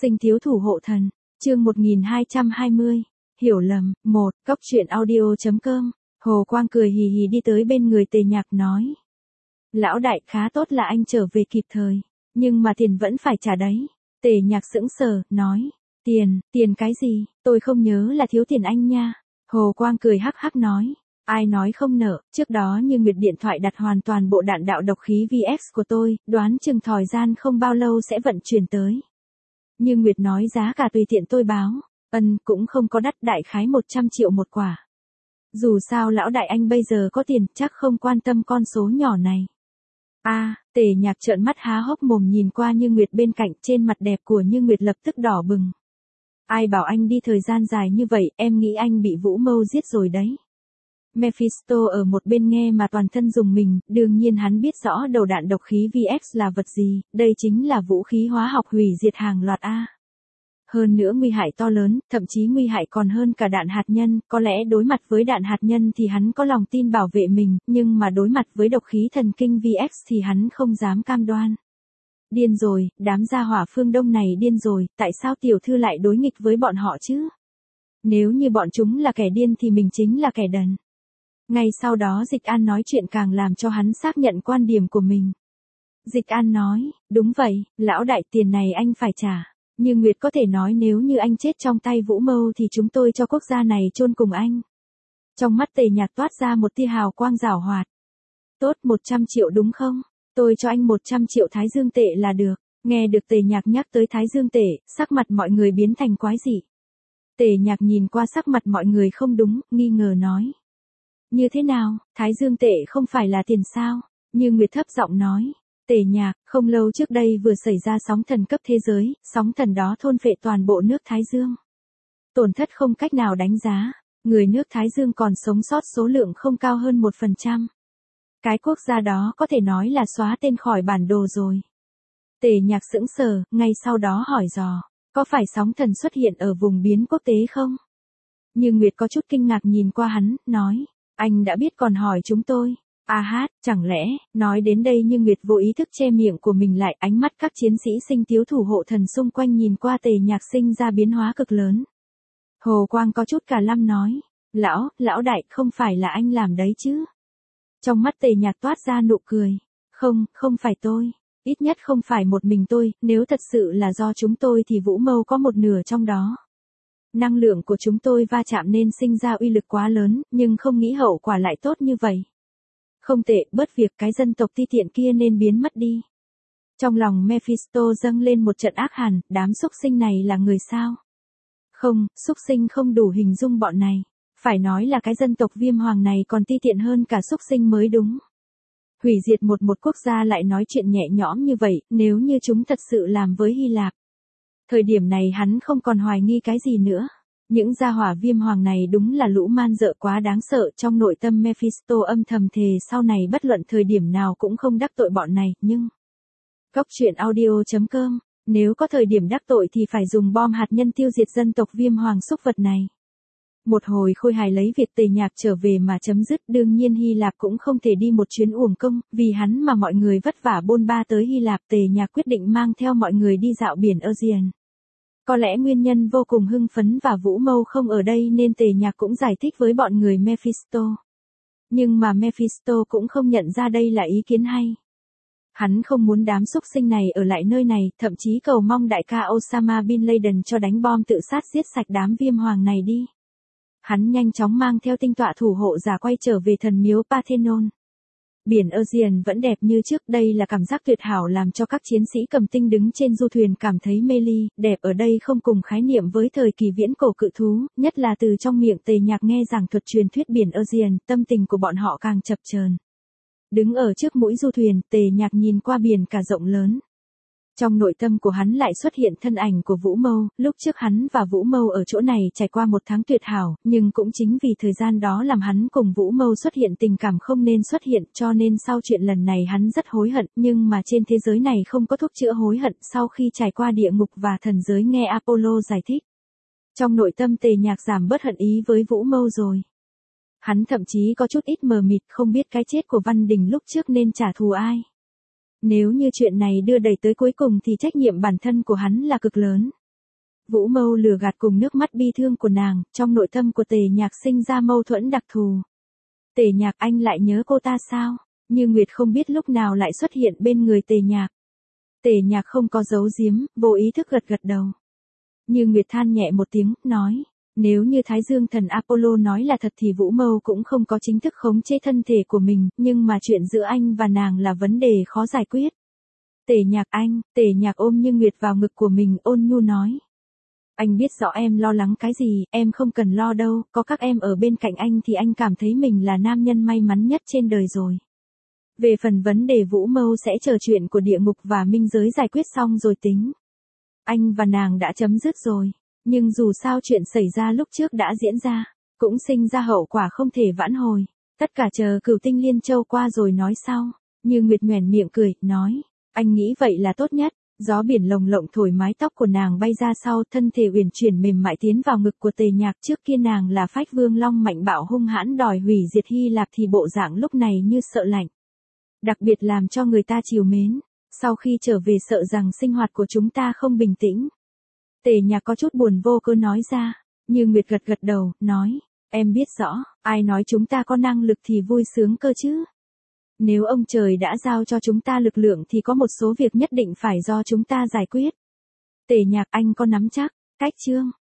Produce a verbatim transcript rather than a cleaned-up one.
Sinh thiếu thủ hộ thần, chương một nghìn hai trăm hai mươi, hiểu lầm, một, cóc truyện audio.com, Hồ Quang cười hì hì đi tới bên người Tề Nhạc nói. Lão đại khá tốt là anh trở về kịp thời, nhưng mà tiền vẫn phải trả đấy. Tề Nhạc sững sờ, nói, tiền, tiền cái gì, tôi không nhớ là thiếu tiền anh nha. Hồ Quang cười hắc hắc nói, ai nói không nợ, trước đó Như Nguyệt điện thoại đặt hoàn toàn bộ đạn đạo độc khí vê ích của tôi, đoán chừng thời gian không bao lâu sẽ vận chuyển tới. Như Nguyệt nói giá cả tùy tiện tôi báo, ân cũng không có đắt, đại khái một trăm triệu một quả. Dù sao lão đại anh bây giờ có tiền, chắc không quan tâm con số nhỏ này. A, à, Tề Nhạc trợn mắt há hốc mồm nhìn qua Như Nguyệt bên cạnh, trên mặt đẹp của Như Nguyệt lập tức đỏ bừng. Ai bảo anh đi thời gian dài như vậy, em nghĩ anh bị Vũ Mâu giết rồi đấy. Mephisto ở một bên nghe mà toàn thân rùng mình, đương nhiên hắn biết rõ đầu đạn độc khí vê ích là vật gì, đây chính là vũ khí hóa học hủy diệt hàng loạt A. Hơn nữa nguy hại to lớn, thậm chí nguy hại còn hơn cả đạn hạt nhân, có lẽ đối mặt với đạn hạt nhân thì hắn có lòng tin bảo vệ mình, nhưng mà đối mặt với độc khí thần kinh vê ích thì hắn không dám cam đoan. Điên rồi, đám gia hỏa phương Đông này điên rồi, tại sao tiểu thư lại đối nghịch với bọn họ chứ? Nếu như bọn chúng là kẻ điên thì mình chính là kẻ đần. Ngay sau đó Dịch An nói chuyện càng làm cho hắn xác nhận quan điểm của mình. Dịch An nói, đúng vậy, lão đại tiền này anh phải trả. Như Nguyệt có thể nói nếu như anh chết trong tay Vũ Mâu thì chúng tôi cho quốc gia này chôn cùng anh. Trong mắt Tề Nhạc toát ra một tia hào quang giảo hoạt. Tốt, một trăm triệu đúng không? Tôi cho anh một trăm triệu Thái Dương tệ là được. Nghe được Tề Nhạc nhắc tới Thái Dương tệ, sắc mặt mọi người biến thành quái dị. Tề Nhạc nhìn qua sắc mặt mọi người không đúng, nghi ngờ nói. Như thế nào, Thái Dương tệ không phải là tiền sao? Như Nguyệt thấp giọng nói. Tề Nhạc, không lâu trước đây vừa xảy ra sóng thần cấp thế giới, sóng thần đó thôn phệ toàn bộ nước Thái Dương. Tổn thất không cách nào đánh giá, người nước Thái Dương còn sống sót số lượng không cao hơn một phần trăm. Cái quốc gia đó có thể nói là xóa tên khỏi bản đồ rồi. Tề Nhạc sững sờ, ngay sau đó hỏi dò, có phải sóng thần xuất hiện ở vùng biển quốc tế không? Như Nguyệt có chút kinh ngạc nhìn qua hắn, nói, anh đã biết còn hỏi chúng tôi. A hát, chẳng lẽ, nói đến đây Như Nguyệt vô ý thức che miệng của mình lại, ánh mắt các chiến sĩ sinh thiếu thủ hộ thần xung quanh nhìn qua Tề Nhạc sinh ra biến hóa cực lớn. Hồ Quang có chút cả lâm nói, lão, lão đại, không phải là anh làm đấy chứ? Trong mắt Tề Nhạc toát ra nụ cười, không, không phải tôi, ít nhất không phải một mình tôi, nếu thật sự là do chúng tôi thì Vũ Mâu có một nửa trong đó. Năng lượng của chúng tôi va chạm nên sinh ra uy lực quá lớn, nhưng không nghĩ hậu quả lại tốt như vậy. Không tệ, bớt việc cái dân tộc ti tiện kia nên biến mất đi. Trong lòng Mephisto dâng lên một trận ác hàn, đám xúc sinh này là người sao? Không, xúc sinh không đủ hình dung bọn này. Phải nói là cái dân tộc Viêm Hoàng này còn ti tiện hơn cả xúc sinh mới đúng. Hủy diệt một một quốc gia lại nói chuyện nhẹ nhõm như vậy, nếu như chúng thật sự làm với Hy Lạp. Thời điểm này hắn không còn hoài nghi cái gì nữa. Những gia hỏa Viêm Hoàng này đúng là lũ man dợ quá đáng sợ, trong nội tâm Mephisto âm thầm thề sau này bất luận thời điểm nào cũng không đắc tội bọn này, nhưng... Cóc truyện audio.com, nếu có thời điểm đắc tội thì phải dùng bom hạt nhân tiêu diệt dân tộc Viêm Hoàng xúc vật này. Một hồi khôi hài lấy việc Tề Nhạc trở về mà chấm dứt, đương nhiên Hy Lạp cũng không thể đi một chuyến uổng công, vì hắn mà mọi người vất vả bôn ba tới Hy Lạp. Tề Nhạc quyết định mang theo mọi người đi dạo biển Aegean. Có lẽ nguyên nhân vô cùng hưng phấn và Vũ Mâu không ở đây nên Tề Nhạc cũng giải thích với bọn người Mephisto. Nhưng mà Mephisto cũng không nhận ra đây là ý kiến hay. Hắn không muốn đám xúc sinh này ở lại nơi này, thậm chí cầu mong đại ca Osama Bin Laden cho đánh bom tự sát giết sạch đám Viêm Hoàng này đi. Hắn nhanh chóng mang theo tinh tọa thủ hộ giả quay trở về thần miếu Parthenon. Biển Aegean vẫn đẹp như trước, đây là cảm giác tuyệt hảo làm cho các chiến sĩ cầm tinh đứng trên du thuyền cảm thấy mê ly, đẹp ở đây không cùng khái niệm với thời kỳ viễn cổ cự thú, nhất là từ trong miệng Tề Nhạc nghe giảng thuật truyền thuyết biển Aegean, tâm tình của bọn họ càng chập chờn. Đứng ở trước mũi du thuyền, Tề Nhạc nhìn qua biển cả rộng lớn. Trong nội tâm của hắn lại xuất hiện thân ảnh của Vũ Mâu, lúc trước hắn và Vũ Mâu ở chỗ này trải qua một tháng tuyệt hảo, nhưng cũng chính vì thời gian đó làm hắn cùng Vũ Mâu xuất hiện tình cảm không nên xuất hiện, cho nên sau chuyện lần này hắn rất hối hận, nhưng mà trên thế giới này không có thuốc chữa hối hận. Sau khi trải qua địa ngục và thần giới nghe Apollo giải thích, trong nội tâm Tề Nhạc giảm bớt hận ý với Vũ Mâu rồi. Hắn thậm chí có chút ít mờ mịt, không biết cái chết của Văn Đình lúc trước nên trả thù ai. Nếu như chuyện này đưa đẩy tới cuối cùng thì trách nhiệm bản thân của hắn là cực lớn. Vũ Mâu lừa gạt cùng nước mắt bi thương của nàng, trong nội tâm của Tề Nhạc sinh ra mâu thuẫn đặc thù. Tề Nhạc, anh lại nhớ cô ta sao? Như Nguyệt không biết lúc nào lại xuất hiện bên người Tề Nhạc. Tề Nhạc không có giấu giếm, vô ý thức gật gật đầu. Như Nguyệt than nhẹ một tiếng, nói, nếu như Thái Dương thần Apollo nói là thật thì Vũ Mâu cũng không có chính thức khống chế thân thể của mình, nhưng mà chuyện giữa anh và nàng là vấn đề khó giải quyết. Tề Nhạc anh, Tề Nhạc ôm Như Nguyệt vào ngực của mình, ôn nhu nói. Anh biết rõ em lo lắng cái gì, em không cần lo đâu, có các em ở bên cạnh anh thì anh cảm thấy mình là nam nhân may mắn nhất trên đời rồi. Về phần vấn đề Vũ Mâu sẽ chờ chuyện của địa ngục và minh giới giải quyết xong rồi tính. Anh và nàng đã chấm dứt rồi, nhưng dù sao chuyện xảy ra lúc trước đã diễn ra, cũng sinh ra hậu quả không thể vãn hồi. Tất cả chờ Cửu Tinh Liên Châu qua rồi nói sau. Như Nguyệt nhoẻn miệng cười, nói, anh nghĩ vậy là tốt nhất. Gió biển lồng lộng thổi mái tóc của nàng bay ra sau, thân thể uyển chuyển mềm mại tiến vào ngực của Tề Nhạc. Trước kia nàng là phách vương long mạnh bạo hung hãn đòi hủy diệt Hy Lạp thì bộ dạng lúc này như sợ lạnh. Đặc biệt làm cho người ta trìu mến. Sau khi trở về sợ rằng sinh hoạt của chúng ta không bình tĩnh. Tề Nhạc có chút buồn vô cớ nói ra. Như Nguyệt gật gật đầu, nói, em biết rõ, ai nói chúng ta có năng lực thì vui sướng cơ chứ. Nếu ông trời đã giao cho chúng ta lực lượng thì có một số việc nhất định phải do chúng ta giải quyết. Tề Nhạc, anh có nắm chắc, cách chương